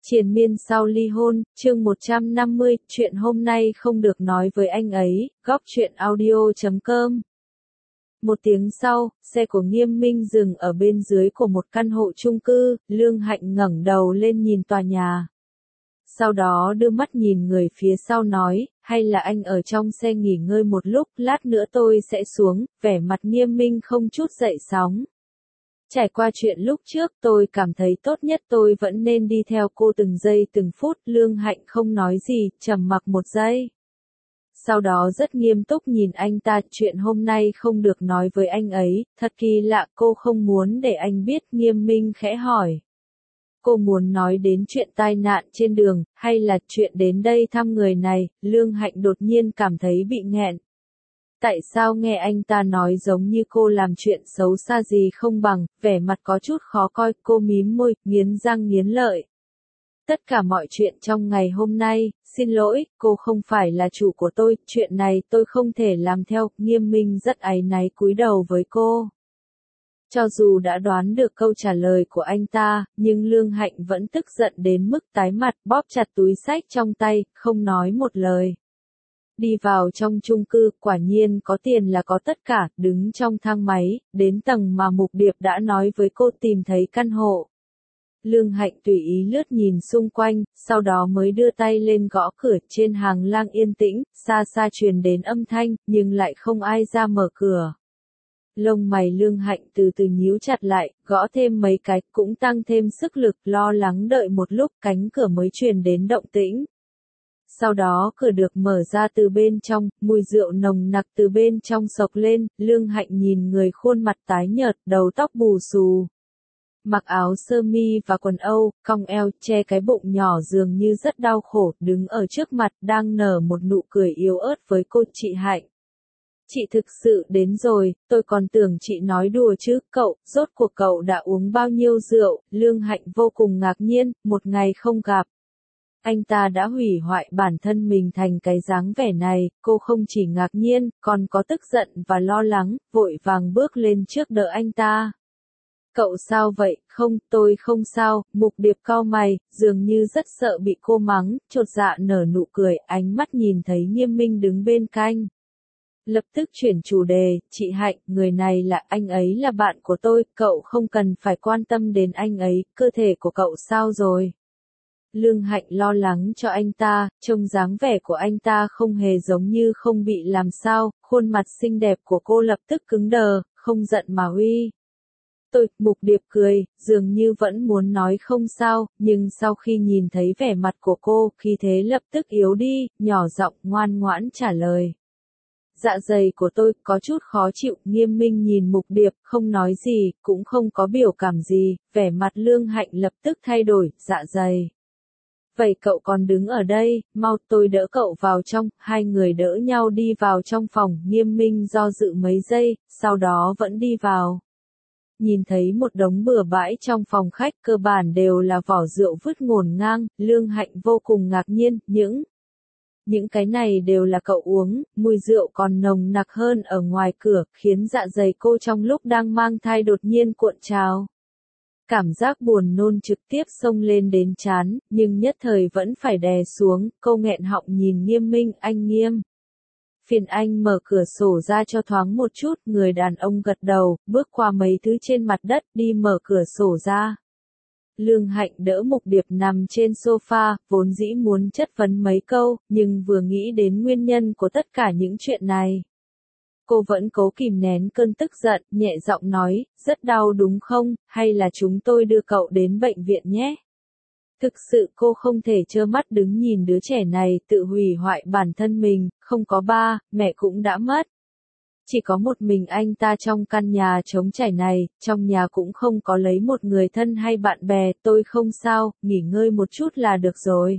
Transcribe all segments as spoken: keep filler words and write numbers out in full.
Triền miên sau ly hôn, chương một trăm năm mươi, chuyện hôm nay không được nói với anh ấy, góc truyện audio chấm com. Một tiếng sau, xe của Nghiêm Minh dừng ở bên dưới của một căn hộ chung cư, Lương Hạnh ngẩng đầu lên nhìn tòa nhà. Sau đó đưa mắt nhìn người phía sau nói, hay là anh ở trong xe nghỉ ngơi một lúc, lát nữa tôi sẽ xuống, vẻ mặt Nghiêm Minh không chút dậy sóng. Trải qua chuyện lúc trước tôi cảm thấy tốt nhất tôi vẫn nên đi theo cô từng giây từng phút, Lương Hạnh không nói gì, trầm mặc một giây. Sau đó rất nghiêm túc nhìn anh ta, chuyện hôm nay không được nói với anh ấy, thật kỳ lạ, cô không muốn để anh biết. Nghiêm Minh khẽ hỏi. Cô muốn nói đến chuyện tai nạn trên đường, hay là chuyện đến đây thăm người này? Lương Hạnh đột nhiên cảm thấy bị nghẹn. Tại sao nghe anh ta nói giống như cô làm chuyện xấu xa gì không bằng, vẻ mặt có chút khó coi, cô mím môi, nghiến răng nghiến lợi. Tất cả mọi chuyện trong ngày hôm nay, xin lỗi, cô không phải là chủ của tôi, chuyện này tôi không thể làm theo. Nghiêm Minh rất áy náy cúi đầu với cô. Cho dù đã đoán được câu trả lời của anh ta, nhưng Lương Hạnh vẫn tức giận đến mức tái mặt, bóp chặt túi xách trong tay, không nói một lời. Đi vào trong chung cư, quả nhiên có tiền là có tất cả, đứng trong thang máy, đến tầng mà Mục Điệp đã nói với cô tìm thấy căn hộ. Lương Hạnh tùy ý lướt nhìn xung quanh, sau đó mới đưa tay lên gõ cửa. Trên hàng lang yên tĩnh, xa xa truyền đến âm thanh, nhưng lại không ai ra mở cửa. Lông mày Lương Hạnh từ từ nhíu chặt lại, gõ thêm mấy cái, cũng tăng thêm sức lực, lo lắng đợi một lúc, cánh cửa mới truyền đến động tĩnh. Sau đó cửa được mở ra từ bên trong, mùi rượu nồng nặc từ bên trong xộc lên, Lương Hạnh nhìn người khuôn mặt tái nhợt, đầu tóc bù xù. Mặc áo sơ mi và quần âu, cong eo, che cái bụng nhỏ dường như rất đau khổ, đứng ở trước mặt, đang nở một nụ cười yếu ớt với cô. Chị Hạnh. Chị thực sự đến rồi, tôi còn tưởng chị nói đùa chứ, cậu, rốt cuộc cậu đã uống bao nhiêu rượu? Lương Hạnh vô cùng ngạc nhiên, một ngày không gặp. Anh ta đã hủy hoại bản thân mình thành cái dáng vẻ này, cô không chỉ ngạc nhiên, còn có tức giận và lo lắng, vội vàng bước lên trước đỡ anh ta. Cậu sao vậy? Không, tôi không sao. Mục Điệp cau mày, dường như rất sợ bị cô mắng, chột dạ nở nụ cười, ánh mắt nhìn thấy Nghiêm Minh đứng bên cạnh. Lập tức chuyển chủ đề, chị Hạnh, người này là anh ấy là bạn của tôi, cậu không cần phải quan tâm đến anh ấy, cơ thể của cậu sao rồi? Lương Hạnh lo lắng cho anh ta, trông dáng vẻ của anh ta không hề giống như không bị làm sao, khuôn mặt xinh đẹp của cô lập tức cứng đờ, không giận mà uy. Tôi, Mục Điệp cười, dường như vẫn muốn nói không sao, nhưng sau khi nhìn thấy vẻ mặt của cô, khí thế lập tức yếu đi, nhỏ giọng ngoan ngoãn trả lời. Dạ dày của tôi có chút khó chịu. Nghiêm Minh nhìn Mục Điệp, không nói gì, cũng không có biểu cảm gì, vẻ mặt Lương Hạnh lập tức thay đổi, dạ dày. Vậy cậu còn đứng ở đây, mau tôi đỡ cậu vào trong, hai người đỡ nhau đi vào trong phòng. Nghiêm Minh do dự mấy giây, sau đó vẫn đi vào. Nhìn thấy một đống bừa bãi trong phòng khách, cơ bản đều là vỏ rượu vứt ngổn ngang, Lương Hạnh vô cùng ngạc nhiên, những những cái này đều là cậu uống, mùi rượu còn nồng nặc hơn ở ngoài cửa, khiến dạ dày cô trong lúc đang mang thai đột nhiên cuộn trào. Cảm giác buồn nôn trực tiếp xông lên đến trán, nhưng nhất thời vẫn phải đè xuống, cô nghẹn họng nhìn Nghiêm Minh. Anh Nghiêm. Phiền anh mở cửa sổ ra cho thoáng một chút. Người đàn ông gật đầu, bước qua mấy thứ trên mặt đất, đi mở cửa sổ ra. Lương Hạnh đỡ Mục Điệp nằm trên sofa, vốn dĩ muốn chất vấn mấy câu, nhưng vừa nghĩ đến nguyên nhân của tất cả những chuyện này. Cô vẫn cố kìm nén cơn tức giận, nhẹ giọng nói, rất đau đúng không, hay là chúng tôi đưa cậu đến bệnh viện nhé. Thực sự cô không thể trơ mắt đứng nhìn đứa trẻ này tự hủy hoại bản thân mình, không có ba, mẹ cũng đã mất. Chỉ có một mình anh ta trong căn nhà trống trải này, trong nhà cũng không có lấy một người thân hay bạn bè. Tôi không sao, nghỉ ngơi một chút là được rồi.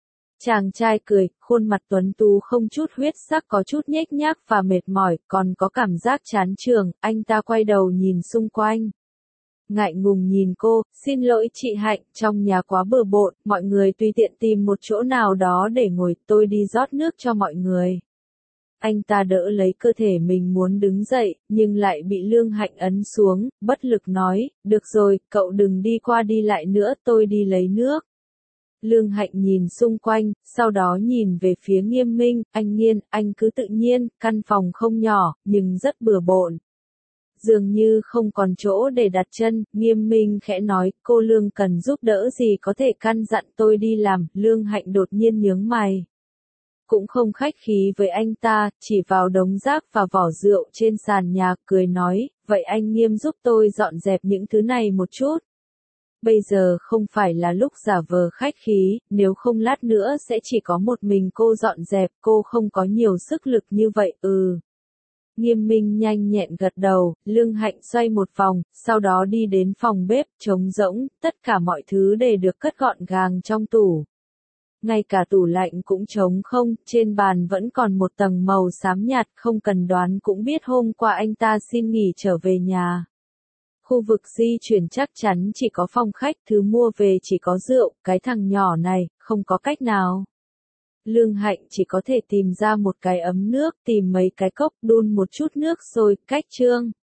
Chàng trai cười, khuôn mặt tuấn tú không chút huyết sắc, có chút nhếch nhác và mệt mỏi, còn có cảm giác chán trường. Anh ta quay đầu nhìn xung quanh. Ngại ngùng nhìn cô, xin lỗi chị Hạnh, trong nhà quá bừa bộn, mọi người tùy tiện tìm một chỗ nào đó để ngồi, tôi đi rót nước cho mọi người. Anh ta đỡ lấy cơ thể mình muốn đứng dậy, nhưng lại bị Lương Hạnh ấn xuống, bất lực nói, được rồi, cậu đừng đi qua đi lại nữa, tôi đi lấy nước. Lương Hạnh nhìn xung quanh, sau đó nhìn về phía Nghiêm Minh, anh Nghiên, anh cứ tự nhiên, căn phòng không nhỏ, nhưng rất bừa bộn. Dường như không còn chỗ để đặt chân, Nghiêm Minh khẽ nói, cô Lương cần giúp đỡ gì có thể căn dặn tôi đi làm, Lương Hạnh đột nhiên nhướng mày. Cũng không khách khí với anh ta, chỉ vào đống rác và vỏ rượu trên sàn nhà, cười nói, vậy anh Nghiêm giúp tôi dọn dẹp những thứ này một chút. Bây giờ không phải là lúc giả vờ khách khí, nếu không lát nữa sẽ chỉ có một mình cô dọn dẹp, cô không có nhiều sức lực như vậy, ừ. Nghiêm Minh nhanh nhẹn gật đầu, Lương Hạnh xoay một vòng, sau đó đi đến phòng bếp, trống rỗng, tất cả mọi thứ đều được cất gọn gàng trong tủ. Ngay cả tủ lạnh cũng trống không, trên bàn vẫn còn một tầng màu xám nhạt, không cần đoán cũng biết hôm qua anh ta xin nghỉ trở về nhà. Khu vực di chuyển chắc chắn chỉ có phòng khách, thứ mua về chỉ có rượu, cái thằng nhỏ này, không có cách nào. Lương Hạnh chỉ có thể tìm ra một cái ấm nước, tìm mấy cái cốc, đun một chút nước rồi, cách chương.